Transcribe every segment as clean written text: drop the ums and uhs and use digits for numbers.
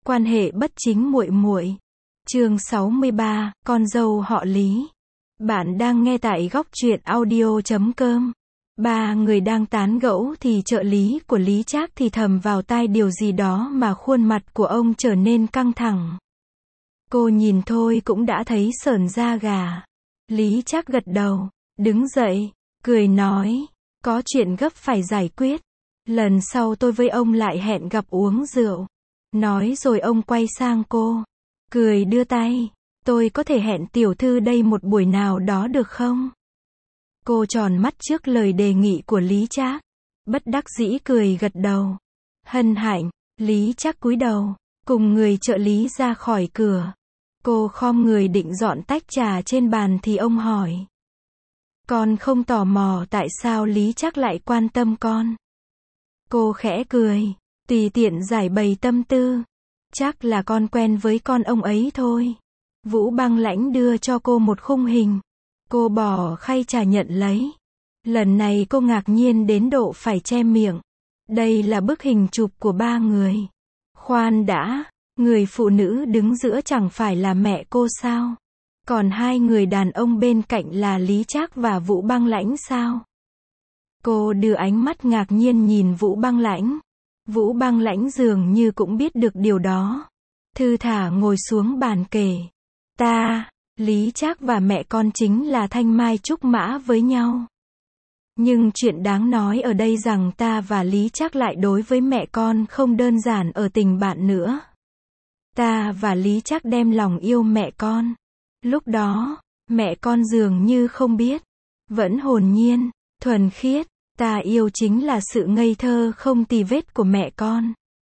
Quan hệ bất chính muội muội. Chương 63, con dâu họ Lý. Bạn đang nghe tại góc truyện audio.com. Ba người đang tán gẫu thì trợ lý của Lý Trác thì thầm vào tai điều gì đó mà khuôn mặt của ông trở nên căng thẳng. Cô nhìn thôi cũng đã thấy sởn da gà. Lý Trác gật đầu, đứng dậy, cười nói, có chuyện gấp phải giải quyết. Lần sau tôi với ông lại hẹn gặp uống rượu. Nói rồi ông quay sang cô, cười đưa tay, tôi có thể hẹn tiểu thư đây một buổi nào đó được không? Cô tròn mắt trước lời đề nghị của Lý Trác, bất đắc dĩ cười gật đầu. Hân hạnh, Lý Trác cúi đầu, cùng người trợ lý ra khỏi cửa. Cô khom người định dọn tách trà trên bàn thì ông hỏi. Con không tò mò tại sao Lý Trác lại quan tâm con? Cô khẽ cười, tùy tiện giải bày tâm tư. Chắc là con quen với con ông ấy thôi. Vũ Băng Lãnh đưa cho cô một khung hình. Cô bỏ khay trà nhận lấy. Lần này cô ngạc nhiên đến độ phải che miệng. Đây là bức hình chụp của ba người. Khoan đã, người phụ nữ đứng giữa chẳng phải là mẹ cô sao? Còn hai người đàn ông bên cạnh là Lý Trác và Vũ Băng Lãnh sao? Cô đưa ánh mắt ngạc nhiên nhìn Vũ Băng Lãnh. Vũ Băng Lãnh dường như cũng biết được điều đó. Thư thả ngồi xuống bàn kể. Lý Trác và mẹ con chính là thanh mai trúc mã với nhau. Nhưng chuyện đáng nói ở đây rằng ta và Lý Trác lại đối với mẹ con không đơn giản ở tình bạn nữa. Ta và Lý Trác đem lòng yêu mẹ con. Lúc đó, mẹ con dường như không biết. Vẫn hồn nhiên, thuần khiết. Ta yêu chính là sự ngây thơ không tì vết của mẹ con.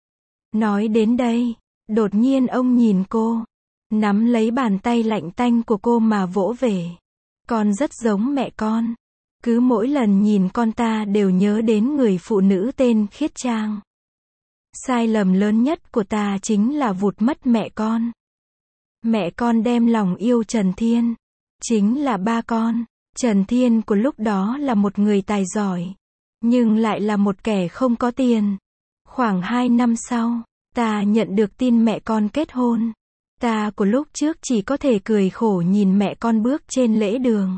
Nói đến đây, đột nhiên ông nhìn cô, nắm lấy bàn tay lạnh tanh của cô mà vỗ về. Con rất giống mẹ con. Cứ mỗi lần nhìn con ta đều nhớ đến người phụ nữ tên Khiết Trang. Sai lầm lớn nhất của ta chính là vụt mất mẹ con. Mẹ con đem lòng yêu Trần Thiên. Chính là ba con. Trần Thiên của lúc đó là một người tài giỏi, nhưng lại là một kẻ không có tiền. Khoảng 2 năm sau, ta nhận được tin mẹ con kết hôn. Ta của lúc trước chỉ có thể cười khổ nhìn mẹ con bước trên lễ đường.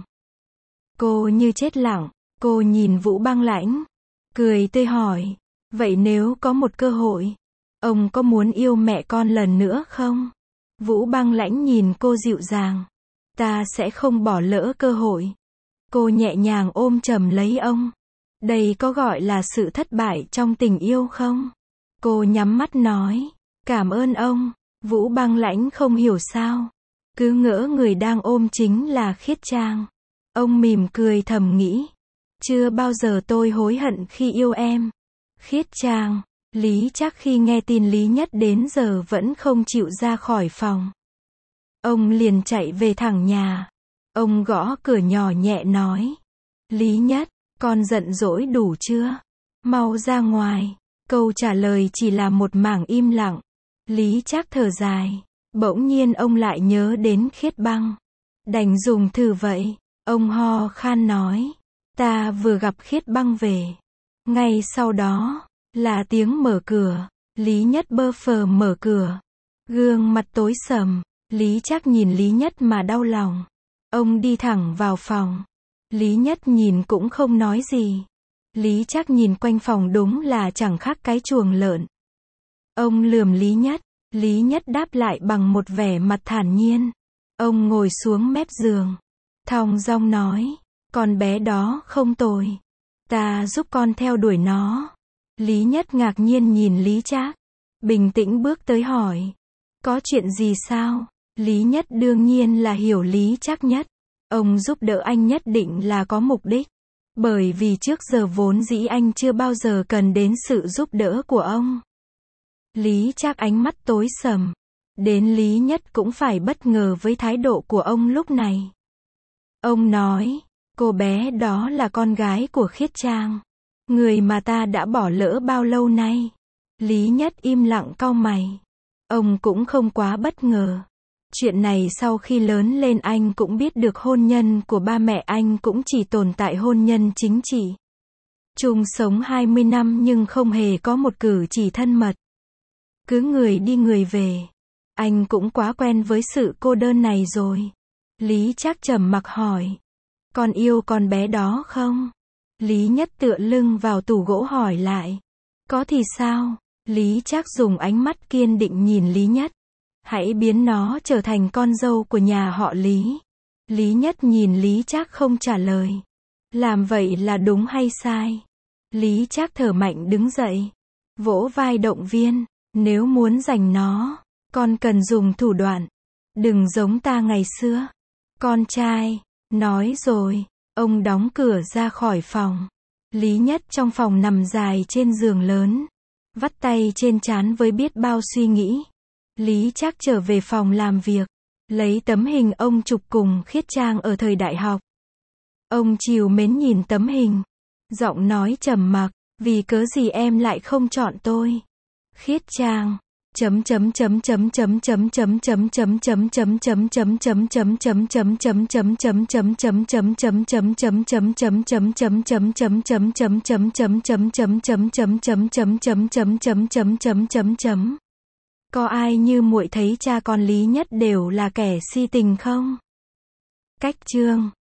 Cô như chết lặng, cô nhìn Vũ Băng Lãnh, cười tươi hỏi, vậy nếu có một cơ hội, ông có muốn yêu mẹ con lần nữa không? Vũ Băng Lãnh nhìn cô dịu dàng, ta sẽ không bỏ lỡ cơ hội. Cô nhẹ nhàng ôm chầm lấy ông. Đây có gọi là sự thất bại trong tình yêu không? Cô nhắm mắt nói, cảm ơn ông. Vũ Băng Lãnh không hiểu sao, cứ ngỡ người đang ôm chính là Khiết Trang. Ông mỉm cười thầm nghĩ, chưa bao giờ tôi hối hận khi yêu em. Khiết Trang. Lý Trác khi nghe tin Lý Nhất đến giờ vẫn không chịu ra khỏi phòng. Ông liền chạy về thẳng nhà. Ông gõ cửa nhỏ nhẹ nói, Lý Nhất, con giận dỗi đủ chưa? Mau ra ngoài. Câu trả lời chỉ là một mảng im lặng. Lý Trác thở dài. Bỗng nhiên ông lại nhớ đến Khiết Băng. Đành dùng thử vậy. Ông ho khan nói, ta vừa gặp Khiết Băng về. Ngay sau đó, là tiếng mở cửa. Lý Nhất bơ phờ mở cửa. Gương mặt tối sầm. Lý Trác nhìn Lý Nhất mà đau lòng. Ông đi thẳng vào phòng. Lý Nhất nhìn cũng không nói gì. Lý Trác nhìn quanh phòng đúng là chẳng khác cái chuồng lợn. Ông lườm Lý Nhất. Lý Nhất đáp lại bằng một vẻ mặt thản nhiên. Ông ngồi xuống mép giường. Thong dong nói, con bé đó không tồi. Ta giúp con theo đuổi nó. Lý Nhất ngạc nhiên nhìn Lý Trác. Bình tĩnh bước tới hỏi, có chuyện gì sao? Lý Nhất đương nhiên là hiểu Lý Trác nhất. Ông giúp đỡ anh nhất định là có mục đích. Bởi vì trước giờ vốn dĩ anh chưa bao giờ cần đến sự giúp đỡ của ông. Lý Trác ánh mắt tối sầm. Đến Lý Nhất cũng phải bất ngờ với thái độ của ông lúc này. Ông nói, cô bé đó là con gái của Khiết Trang. Người mà ta đã bỏ lỡ bao lâu nay. Lý Nhất im lặng cau mày. Ông cũng không quá bất ngờ. Chuyện này sau khi lớn lên anh cũng biết được hôn nhân của ba mẹ anh cũng chỉ tồn tại hôn nhân chính trị. Chung sống 20 năm nhưng không hề có một cử chỉ thân mật. Cứ người đi người về. Anh cũng quá quen với sự cô đơn này rồi. Lý Trác trầm mặc hỏi. Con yêu con bé đó không? Lý Nhất tựa lưng vào tủ gỗ hỏi lại. Có thì sao? Lý Trác dùng ánh mắt kiên định nhìn Lý Nhất. Hãy biến nó trở thành con dâu của nhà họ Lý. Lý Nhất nhìn Lý Trác không trả lời. Làm vậy là đúng hay sai? Lý Trác thở mạnh đứng dậy. Vỗ vai động viên. Nếu muốn giành nó, con cần dùng thủ đoạn. Đừng giống ta ngày xưa. Con trai. Nói rồi, ông đóng cửa ra khỏi phòng. Lý Nhất trong phòng nằm dài trên giường lớn. Vắt tay trên trán với biết bao suy nghĩ. Lý Trác trở về phòng làm việc. Lấy tấm hình ông chụp cùng Khiết Trang ở thời đại học. Ông trìu mến nhìn tấm hình. Giọng nói trầm mặc. Vì cớ gì em lại không chọn tôi? Khiết Trang. Có ai như muội thấy cha con Lý Nhất đều là kẻ si tình không? Cách chương